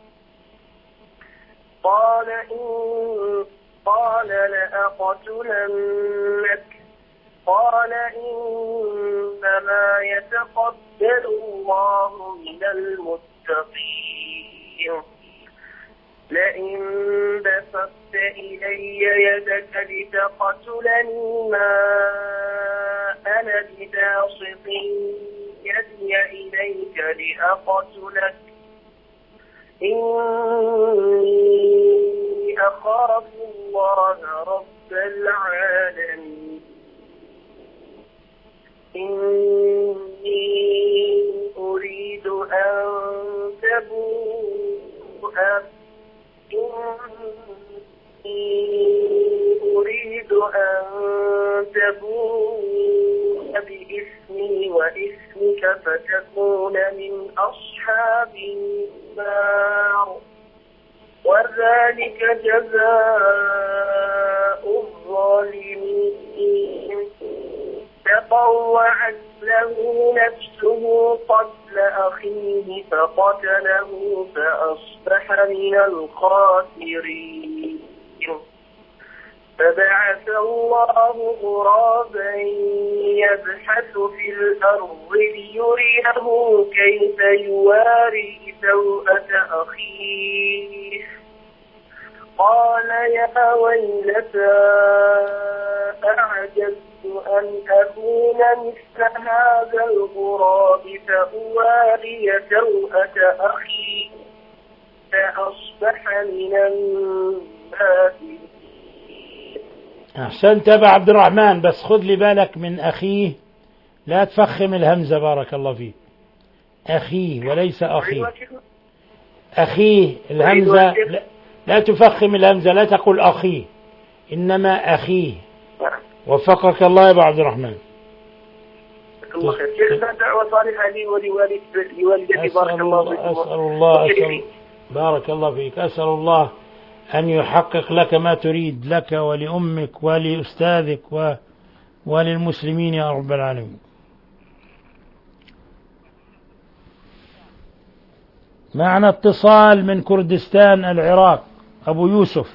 قال إن قال لأقتلنك قال إنما يتقبل الله من المتقين. لئن بسطت إلي يدك لتقتلني ما أنا بباسط يدي إليك لأقتلك إني أخاف الله رب العالمين. إني أريد أن تبوء إني أريد أن تبوء بإثمي وإثمك فتكون من أصحاب النار وذلك جزاء الظالمين. فطوعت له نفسه قتل أخيه فقتله فأصبح من الخاسرين. فبعث الله غرابا يبحث في الأرض ليريه كيف يواري سوءة أخيه قال يا ويلتى أعجزت أن أكون مثل هذا الغراب فأواري سوءة أخي فأصبح من النادمين. أحسنت أبا عبد الرحمن، بس خذ لي بالك من أخيه، لا تفخم الهمزة بارك الله فيك. أخيه وليس أخيه. أخيه الهمزة لا, لا تفخم الهمزة، لا تقول أخيه إنما أخيه. وفقك الله يا أبا عبد الرحمن. الله خير. شيخنا دعوة صالحة لي ولوالدتي بارك الله فيكم. أسأل الله أسأل بارك الله فيك. أسأل الله أن يحقق لك ما تريد، لك ولأمك ولأستاذك و... وللمسلمين يا رب العالمين. معنا اتصال من كردستان العراق. أبو يوسف.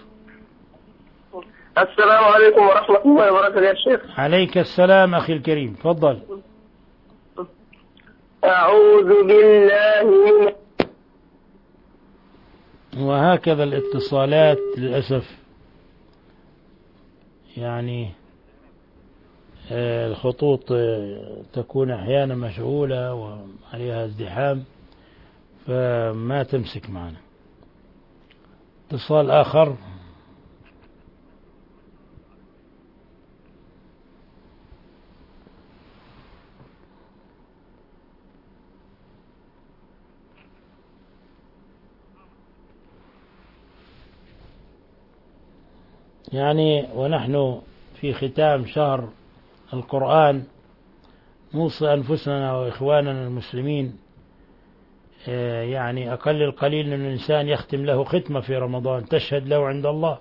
السلام عليكم ورحمة الله وبركاته يا شيخ. عليك السلام أخي الكريم، تفضل. أعوذ بالله من وهكذا الاتصالات للأسف يعني الخطوط تكون أحيانا مشغولة وعليها ازدحام، فما تمسك معنا. اتصال آخر. يعني ونحن في ختام شهر القرآن نوصي أنفسنا وإخواننا المسلمين، يعني أقل القليل أن الإنسان يختم له ختمة في رمضان تشهد له عند الله.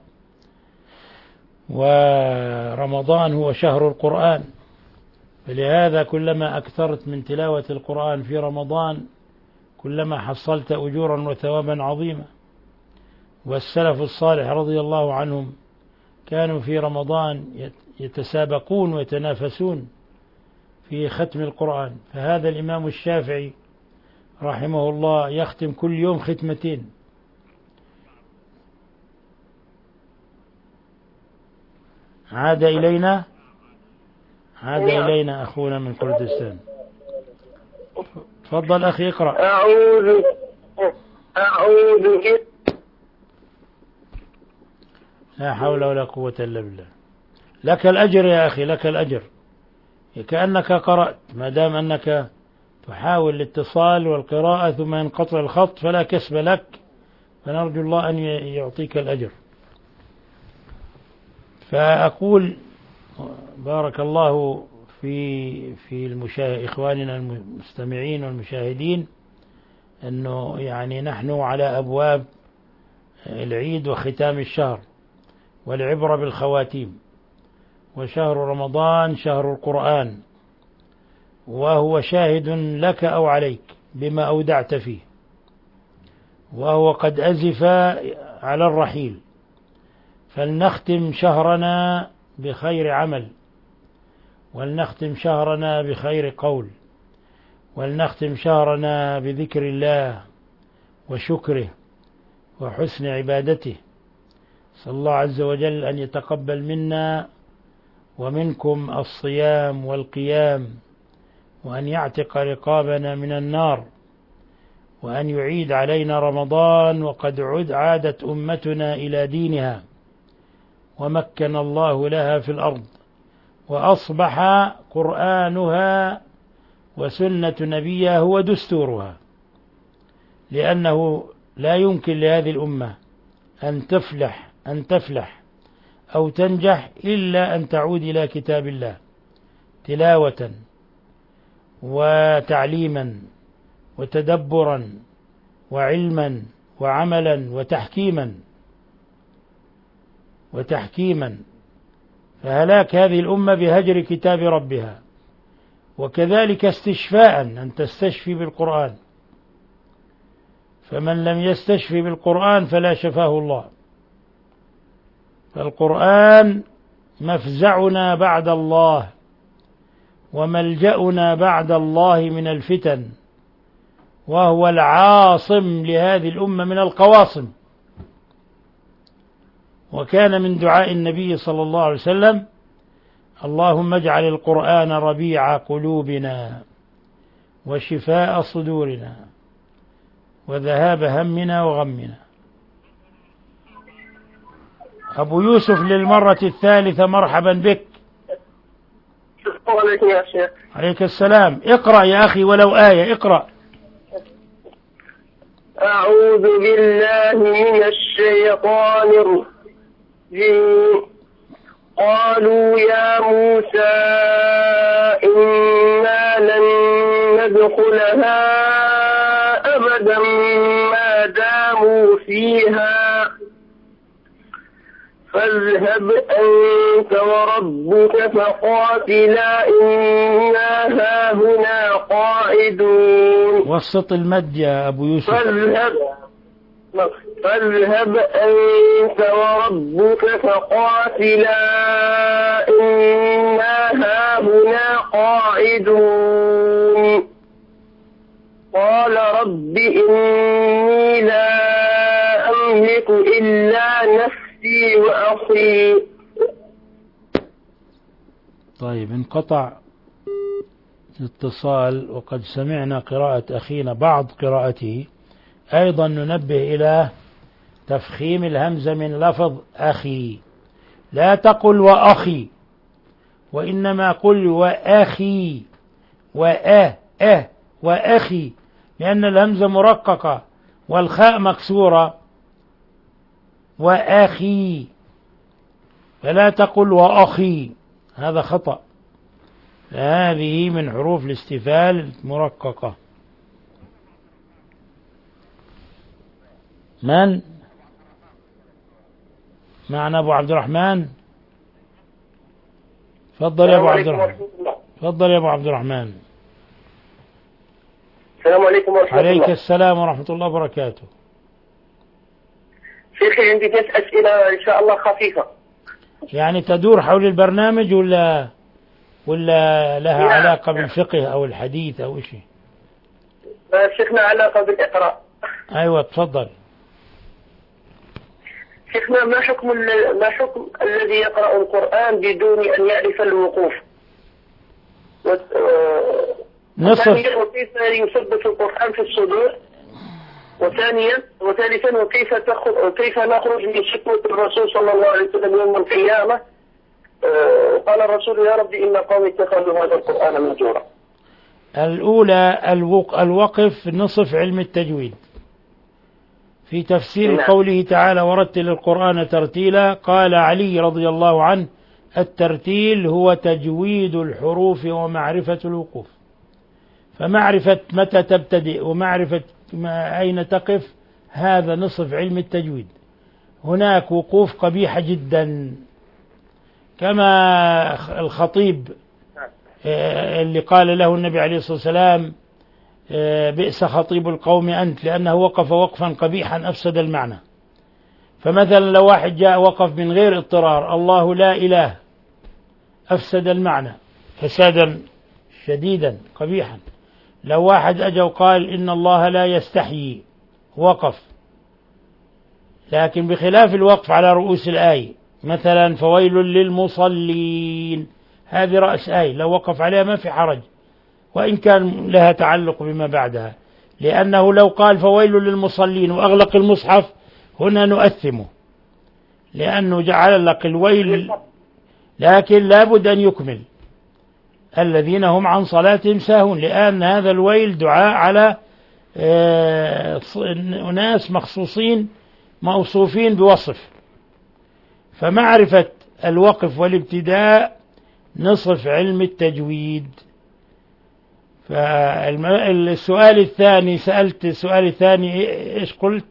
ورمضان هو شهر القرآن، فلهذا كلما أكثرت من تلاوة القرآن في رمضان كلما حصلت أجورا وثوابا عظيما. والسلف الصالح رضي الله عنهم كانوا في رمضان يتسابقون ويتنافسون في ختم القرآن. فهذا الإمام الشافعي رحمه الله يختم كل يوم ختمتين. عاد إلينا عاد إلينا أخونا من كردستان. تفضل أخي اقرأ. أعوذ أعوذ لا حول ولا قوة إلا بالله. لك الأجر يا أخي، لك الأجر، كأنك قرأت، ما دام أنك تحاول الاتصال والقراءة ثم ينقطع الخط فلا كسب لك، فنرجو الله أن يعطيك الأجر. فأقول بارك الله في في المشاهد إخواننا المستمعين والمشاهدين أنه يعني نحن على أبواب العيد وختام الشهر، والعبرة بالخواتيم. وشهر رمضان شهر القرآن، وهو شاهد لك أو عليك بما أودعت فيه، وهو قد أزف على الرحيل. فلنختم شهرنا بخير عمل، ولنختم شهرنا بخير قول، ولنختم شهرنا بذكر الله وشكره وحسن عبادته. صلى الله عز وجل أن يتقبل منا ومنكم الصيام والقيام، وأن يعتق رقابنا من النار، وأن يعيد علينا رمضان وقد عد عادت أمتنا إلى دينها، ومكن الله لها في الأرض، وأصبح قرآنها وسنة نبيها هو دستورها. لأنه لا يمكن لهذه الأمة أن تفلح أن تفلح أو تنجح إلا أن تعود إلى كتاب الله تلاوة وتعليما وتدبرا وعلما وعملا وتحكيما وتحكيما فهلاك هذه الأمة بهجر كتاب ربها. وكذلك استشفاء، أن تستشفي بالقرآن، فمن لم يستشفي بالقرآن فلا شفاه الله. فالقرآن مفزعنا بعد الله، وملجأنا بعد الله من الفتن، وهو العاصم لهذه الأمة من القواصم. وكان من دعاء النبي صلى الله عليه وسلم: اللهم اجعل القرآن ربيع قلوبنا وشفاء صدورنا وذهاب همنا وغمنا. أبو يوسف للمرة الثالثة، مرحبا بك. عليكم يا شيخ. عليك السلام. اقرأ يا أخي ولو آية، اقرأ. أعوذ بالله من الشيطان الرجيم. قالوا يا موسى إنا لن ندخلها أبدا ما داموا فيها فاذهب أنت وربك فقاتلا إنا هاهنا قاعدون. وسط المد يا أبو يوسف. فاذهب فاذهب أنت وربك فقاتلا إنا هاهنا قاعدون. قال رب إني لا أملك إلا نفسي وأخي. طيب، انقطع الاتصال وقد سمعنا قراءة أخينا، بعض قراءته، أيضا ننبه إلى تفخيم الهمزة من لفظ أخي، لا تقل وأخي، وإنما قل وأخي وأه أه وأخي، لأن الهمزة مرققة والخاء مكسورة، وأخي، فلا تقل وأخي، هذا خطأ، هذه من حروف الاستفال المرققة. من معنا؟ أبو عبد الرحمن، تفضل يا أبو عبد الرحمن، تفضل يا أبو عبد الرحمن. السلام عليكم ورحمة الله. عليك السلام ورحمة الله وبركاته. شيخي عندي ثلاث أسئلة إن شاء الله خفيفة. يعني تدور حول البرنامج ولا ولا لها لا. علاقة بالفقه أو الحديث أو شيء؟ شيخنا علاقة بالإقراء. أيوة تفضل. شيخنا ما حكم ما حكم الذي يقرأ القرآن بدون أن يعرف الوقوف؟ نصف. وكيف يثبت القرآن في الصدور؟ وثانيا وثالثا وكيف وكيف نخرج من شكوى الرسول صلى الله عليه وسلم يوم القيامة؟ قال الرسول يا رب إن قومي اتخذوا هذا القرآن مهجورا. الأولى الوقف نصف علم التجويد. في تفسير نعم. قوله تعالى ورتل القرآن ترتيلا، قال علي رضي الله عنه الترتيل هو تجويد الحروف ومعرفة الوقوف. فمعرفة متى تبتدئ ومعرفة أين تقف هذا نصف علم التجويد. هناك وقوف قبيحة جدا كما الخطيب اللي قال له النبي عليه الصلاة والسلام بئس خطيب القوم أنت، لأنه وقف وقفا قبيحا أفسد المعنى. فمثلا لو واحد جاء وقف من غير اضطرار الله لا إله، أفسد المعنى فسادا شديدا قبيحا. لو واحد أجا وقال إن الله لا يستحيي وقف، لكن بخلاف الوقف على رؤوس الآية، مثلا فويل للمصلين، هذه رأس آية لو وقف عليها ما في حرج، وإن كان لها تعلق بما بعدها، لأنه لو قال فويل للمصلين وأغلق المصحف هنا نؤثمه، لأنه جعل لك الويل، لكن لابد أن يكمل الذين هم عن صلاتهم ساهون، لأن هذا الويل دعاء على أناس مخصوصين موصوفين بوصف. فمعرفة الوقف والابتداء نصف علم التجويد. فالسؤال الثاني سألت السؤال الثاني إيش قلت؟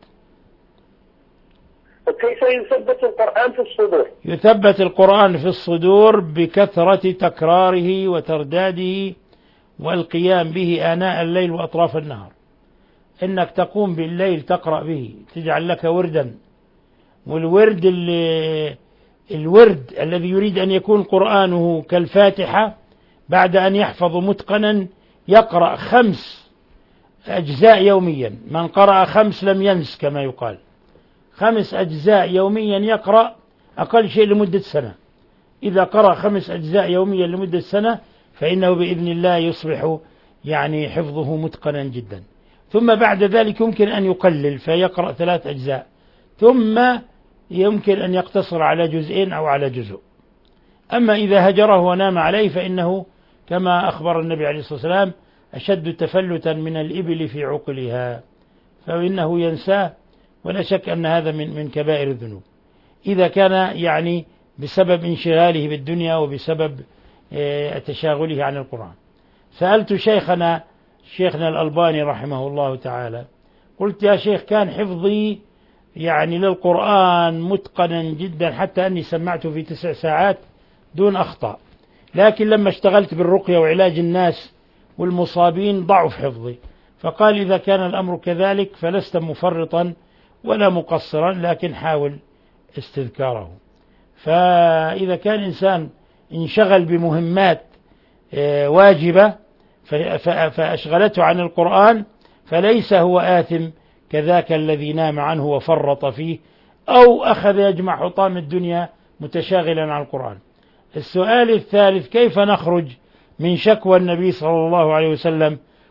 كيف يثبت القرآن في الصدور؟ يثبت القرآن في الصدور بكثرة تكراره وترداده والقيام به آناء الليل وأطراف النهار. إنك تقوم بالليل تقرأ به، تجعل لك وردا، والورد اللي الورد الذي يريد أن يكون قرآنه كالفاتحة بعد أن يحفظ متقنا يقرأ خمس أجزاء يوميا. من قرأ خمس لم ينس كما يقال، خمس أجزاء يوميا يقرأ أقل شيء لمدة سنة. إذا قرأ خمس أجزاء يوميا لمدة سنة فإنه بإذن الله يصبح يعني حفظه متقنا جدا. ثم بعد ذلك يمكن أن يقلل فيقرأ ثلاث أجزاء، ثم يمكن أن يقتصر على جزئين أو على جزء. أما إذا هجره ونام عليه فإنه كما أخبر النبي عليه الصلاة والسلام أشد تفلتا من الإبل في عقلها، فإنه ينساه، ولا شك أن هذا من من كبائر الذنوب إذا كان يعني بسبب انشغاله بالدنيا وبسبب تشاغله عن القرآن. سألت شيخنا شيخنا الألباني رحمه الله تعالى، قلت يا شيخ كان حفظي يعني للقرآن متقنا جدا حتى أني سمعته في تسع ساعات دون أخطاء، لكن لما اشتغلت بالرقية وعلاج الناس والمصابين ضعف حفظي. فقال إذا كان الأمر كذلك فلست مفرطا ولا مقصرا، لكن حاول استذكاره. فإذا كان إنسان انشغل بمهمات واجبة فأشغلته عن القرآن فليس هو آثم كذاك الذي نام عنه وفرط فيه أو أخذ يجمع حطام الدنيا متشاغلا عن القرآن. السؤال الثالث كيف نخرج من شكوى النبي صلى الله عليه وسلم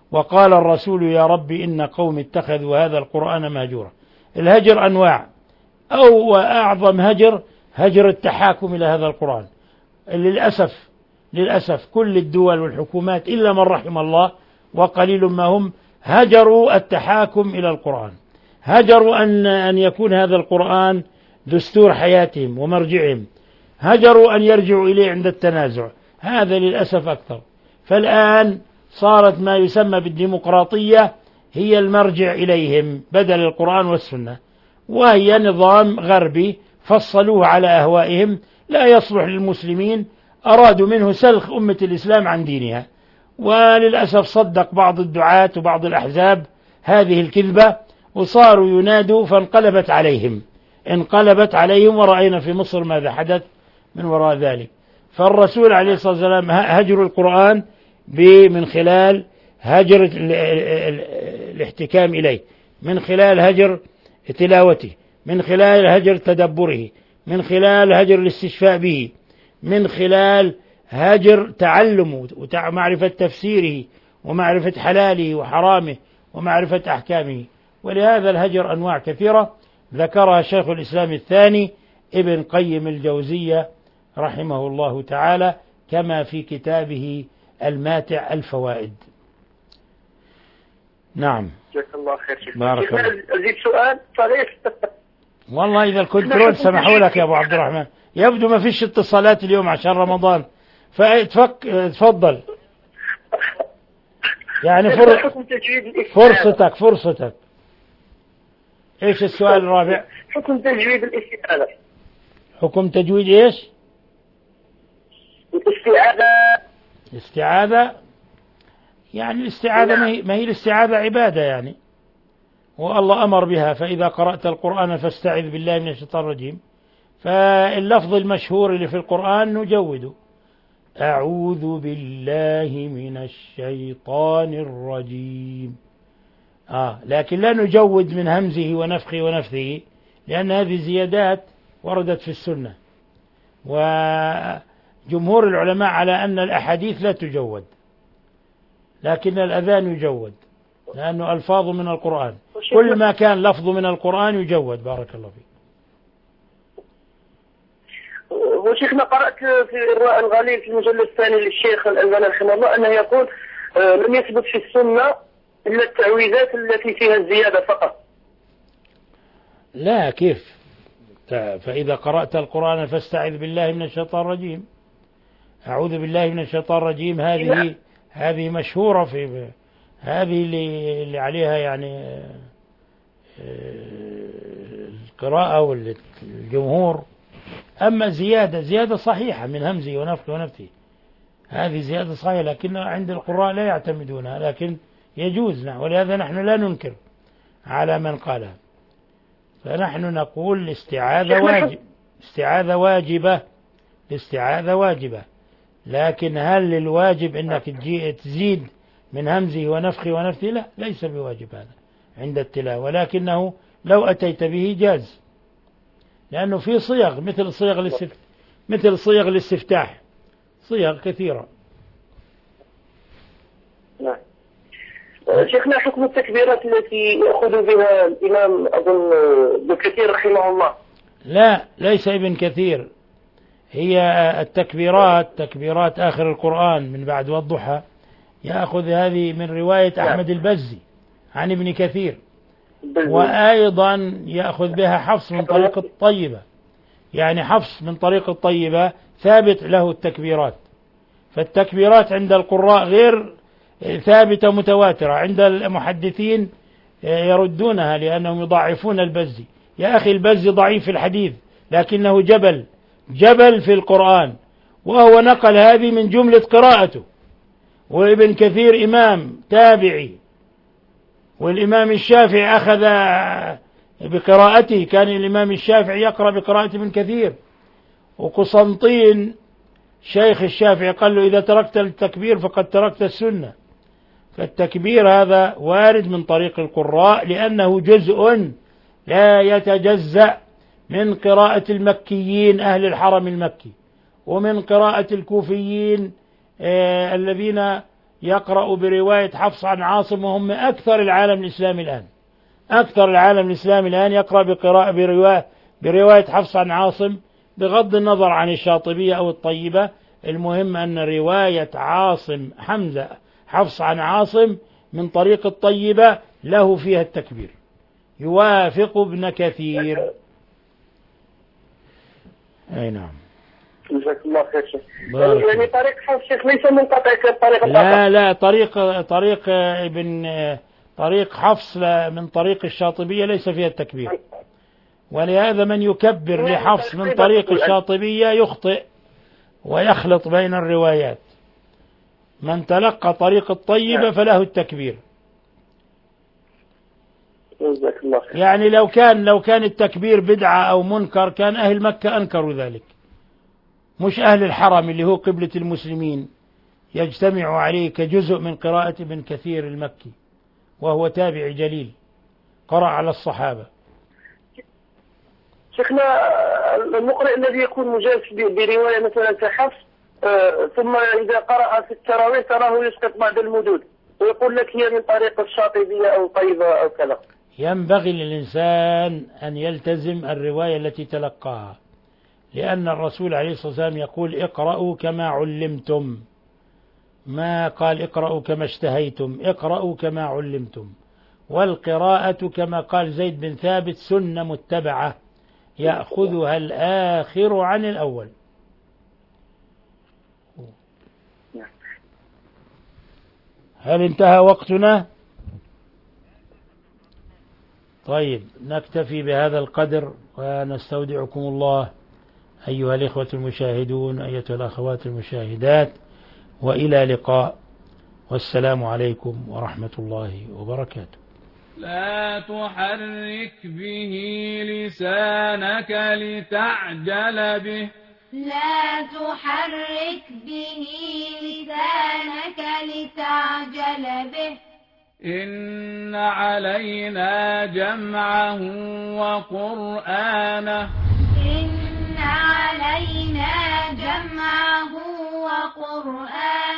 وقال الرسول يا رب إن قوم اتخذوا هذا القرآن مهجورا. الهجر أنواع، أو أعظم هجر هجر التحاكم إلى هذا القرآن. للأسف للأسف كل الدول والحكومات إلا من رحم الله وقليل ما هم هجروا التحاكم إلى القرآن، هجروا أن أن يكون هذا القرآن دستور حياتهم ومرجعهم، هجروا أن يرجعوا إليه عند التنازع. هذا للأسف أكثر. فالآن صارت ما يسمى بالديمقراطية هي المرجع إليهم بدل القرآن والسنة، وهي نظام غربي فصلوه على أهوائهم لا يصلح للمسلمين، أرادوا منه سلخ أمة الإسلام عن دينها. وللأسف صدق بعض الدعاة وبعض الأحزاب هذه الكذبة وصاروا ينادوا، فانقلبت عليهم انقلبت عليهم ورأينا في مصر ماذا حدث من وراء ذلك. فالرسول عليه الصلاة والسلام هجر القرآن من خلال هجر الاحتكام إليه، من خلال هجر تلاوته، من خلال هجر تدبره، من خلال هجر الاستشفاء به، من خلال هجر تعلمه ومعرفة تفسيره ومعرفة حلاله وحرامه ومعرفة أحكامه. ولهذا الهجر أنواع كثيرة ذكرها شيخ الإسلام الثاني ابن قيم الجوزية رحمه الله تعالى كما في كتابه الماتع الفوائد. نعم. جزاك الله خير شيخ. بارك الله. أزيد سؤال صريح. والله إذا الكنترول سمحوا لك يا أبو عبد الرحمن، يبدو ما فيش اتصالات اليوم عشان رمضان، فتفك تفضل يعني فر... فرصتك فرصتك. ايش السؤال الرابع؟ حكم تجويد الاستعاذة. حكم تجويد ايش؟ الاستعاذة. الاستعاذة يعني الاستعاذة ما هي, ما هي الاستعاذة عبادة يعني، والله أمر بها، فإذا قرأت القرآن فاستعذ بالله من الشيطان الرجيم. فاللفظ المشهور اللي في القرآن نجوده أعوذ بالله من الشيطان الرجيم، آه لكن لا نجود من همزه ونفخه ونفثه، لأن هذه زيادات وردت في السنة، وجمهور العلماء على أن الأحاديث لا تجود، لكن الأذان يجود لأنه ألفاظ من القرآن، كل ما كان لفظ من القرآن يجود. بارك الله فيك. وشيخنا قرأت في الرواء الغليل في المجلد الثاني للشيخ الألباني رحمه الله أنه يقول لم يثبت في السنة إلا التعويذات التي فيها الزيادة فقط. لا، كيف؟ فإذا قرأت القرآن فاستعذ بالله من الشيطان الرجيم، أعوذ بالله من الشيطان الرجيم، هذه هذه مشهورة في هذه اللي, اللي عليها يعني القراءة والجمهور. أما زيادة زيادة صحيحة من همزه ونفخه ونفثه، هذه زيادة صحيحة، لكن عند القراء لا يعتمدونها، لكن يجوز. ولهذا نحن لا ننكر على من قالها، فنحن نقول الاستعاذة واجب استعاذة واجبة الاستعاذة واجبة، لكن هل للواجب أنك تزيد من همزه ونفخه ونفثه؟ لا، ليس بواجب هذا عند التلاوة، ولكنه لو أتيت به جاز، لأنه في صيغ مثل صيغ الاستفتاح مثل صيغ الاستفتاح صيغ كثيرة. نعم. شيخنا حكم التكبيرات التي يأخذ بها الإمام أظن ابن كثير رحمه الله؟ لا، ليس ابن كثير، هي التكبيرات تكبيرات آخر القرآن من بعد والضحى، يأخذ هذه من رواية أحمد البزي عن ابن كثير، وأيضا يأخذ بها حفص من طريق الطيبة، يعني حفص من طريق الطيبة ثابت له التكبيرات. فالتكبيرات عند القراء غير ثابتة متواترة، عند المحدثين يردونها لأنهم يضعفون البزي. يا أخي البزي ضعيف في الحديث لكنه جبل جبل في القرآن، وهو نقل هذه من جملة قراءته. وابن كثير إمام تابعي، والإمام الشافعي أخذ بقراءته، كان الإمام الشافعي يقرأ بقراءة ابن كثير. وقسنطين شيخ الشافعي قال له إذا تركت التكبير فقد تركت السنة. فالتكبير هذا وارد من طريق القراء لأنه جزء لا يتجزأ من قراءة المكيين أهل الحرم المكي، ومن قراءة الكوفيين آه الذين يقرأ برواية حفص عن عاصم، وهم أكثر العالم الإسلامي الآن، أكثر العالم الإسلامي الآن يقرأ بقراءة برواية, برواية حفص عن عاصم، بغض النظر عن الشاطبية أو الطيبة. المهم أن رواية عاصم حمزة حفص عن عاصم من طريق الطيبة له فيها التكبير، يوافق ابن كثير. أي نعم. جزاك الله خير شيخ. يعني طريق حفص شيخ ليس منقطع كطريق لا لا طريق طريق ابن طريق حفص من طريق الشاطبية ليس فيها التكبير، ولهذا من يكبر لحفص من طريق الشاطبية يخطئ ويخلط بين الروايات. من تلقى طريق الطيبة فله التكبير. يعني لو كان لو كان التكبير بدعة أو منكر كان أهل مكة أنكروا ذلك، مش أهل الحرم اللي هو قبلة المسلمين يجتمع عليه كجزء من قراءة ابن كثير المكي، وهو تابع جليل قرأ على الصحابة. شيخنا المقرئ الذي يكون مجاز برواية مثلا كحفص ثم إذا قرأ في التراويح تراه يسقط بعض المدود ويقول لك هي من طريق الشاطبية أو طيبة أو كذا. ينبغي للإنسان أن يلتزم الرواية التي تلقاها، لأن الرسول عليه الصلاة والسلام يقول اقرأوا كما علمتم، ما قال اقرأوا كما اشتهيتم، اقرأوا كما علمتم. والقراءة كما قال زيد بن ثابت سنة متبعة يأخذها الآخر عن الأول. هل انتهى وقتنا؟ طيب نكتفي بهذا القدر ونستودعكم الله أيها الإخوة المشاهدون، أيتها الأخوات المشاهدات، وإلى لقاء، والسلام عليكم ورحمة الله وبركاته. لا تحرك به لسانك لتعجل به لا تحرك به لسانك لتعجل به إن علينا جمعه وقرآنه إن علينا جمعه وقرآنه